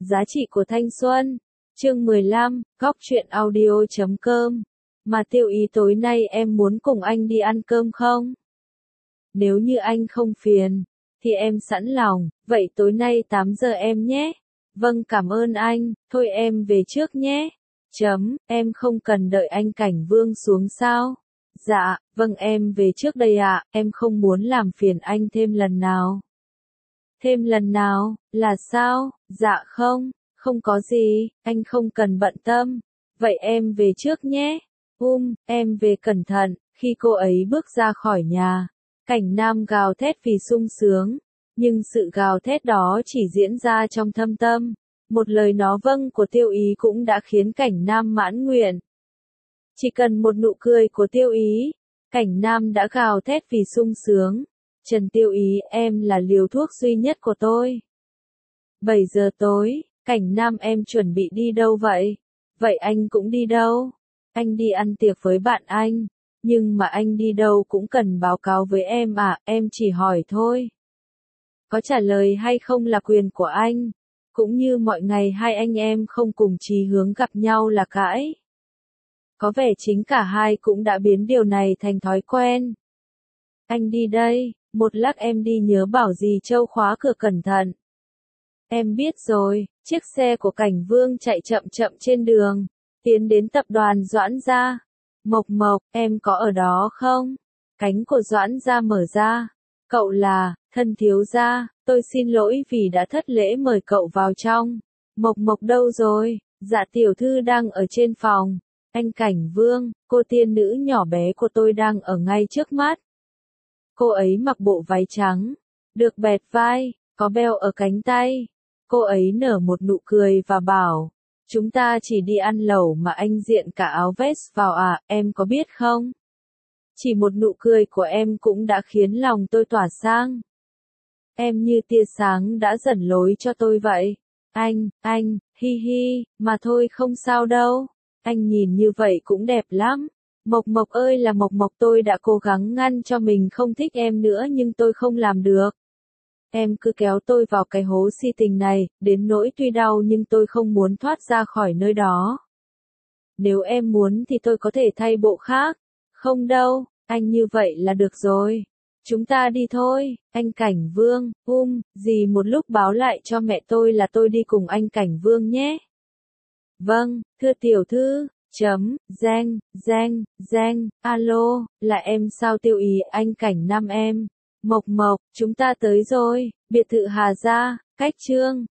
Giá trị của thanh xuân. Chương 15, góc truyện audio.com. Mà Tiêu Ý tối nay em muốn cùng anh đi ăn cơm không? Nếu như anh không phiền, thì em sẵn lòng, vậy tối nay 8 giờ em nhé. Vâng, cảm ơn anh, thôi em về trước nhé. Em không cần đợi anh Cảnh Vương xuống sao? Dạ, vâng em về trước đây ạ, em không muốn làm phiền anh thêm lần nào. Thêm lần nào, là sao? Dạ không có gì, anh không cần bận tâm. Vậy em về trước nhé. Em về cẩn thận. Khi cô ấy bước ra khỏi nhà, Cảnh Nam gào thét vì sung sướng, nhưng sự gào thét đó chỉ diễn ra trong thâm tâm. Một lời nói vâng của Tiêu Ý cũng đã khiến Cảnh Nam mãn nguyện. Chỉ cần một nụ cười của Tiêu Ý, Cảnh Nam đã gào thét vì sung sướng. Trần Tiêu Ý, em là liều thuốc duy nhất của tôi. 7 giờ tối, Cảnh Nam em chuẩn bị đi đâu vậy? Vậy anh cũng đi đâu? Anh đi ăn tiệc với bạn anh. Nhưng mà anh đi đâu cũng cần báo cáo với em à, em chỉ hỏi thôi. Có trả lời hay không là quyền của anh. Cũng như mọi ngày hai anh em không cùng chí hướng gặp nhau là cãi. Có vẻ chính cả hai cũng đã biến điều này thành thói quen. Anh đi đây, một lát em đi nhớ bảo dì Châu khóa cửa cẩn thận. Em biết rồi, chiếc xe của Cảnh Vương chạy chậm chậm trên đường, tiến đến tập đoàn Doãn Gia. Mộc Mộc, em có ở đó không? Cánh của Doãn Gia mở ra. Cậu là, thân thiếu gia, tôi xin lỗi vì đã thất lễ mời cậu vào trong. Mộc Mộc đâu rồi? Dạ tiểu thư đang ở trên phòng. Anh Cảnh Vương, cô tiên nữ nhỏ bé của tôi đang ở ngay trước mắt. Cô ấy mặc bộ váy trắng, được bẹt vai, có beo ở cánh tay. Cô ấy nở một nụ cười và bảo, chúng ta chỉ đi ăn lẩu mà anh diện cả áo vest vào à, em có biết không? Chỉ một nụ cười của em cũng đã khiến lòng tôi tỏa sáng. Em như tia sáng đã dẫn lối cho tôi vậy. Anh, hi hi, mà thôi không sao đâu. Anh nhìn như vậy cũng đẹp lắm. Mộc Mộc ơi là Mộc Mộc, tôi đã cố gắng ngăn cho mình không thích em nữa nhưng tôi không làm được. Em cứ kéo tôi vào cái hố si tình này, đến nỗi tuy đau nhưng tôi không muốn thoát ra khỏi nơi đó. Nếu em muốn thì tôi có thể thay bộ khác. Không đâu, anh như vậy là được rồi. Chúng ta đi thôi, anh Cảnh Vương, dì một lúc báo lại cho mẹ tôi là tôi đi cùng anh Cảnh Vương nhé. Vâng, thưa tiểu thư. Giang, alo, là em sao Tiêu Ý, anh Cảnh Nam em. Mộc Mộc, chúng ta tới rồi, biệt thự Hà Gia, cách Trương.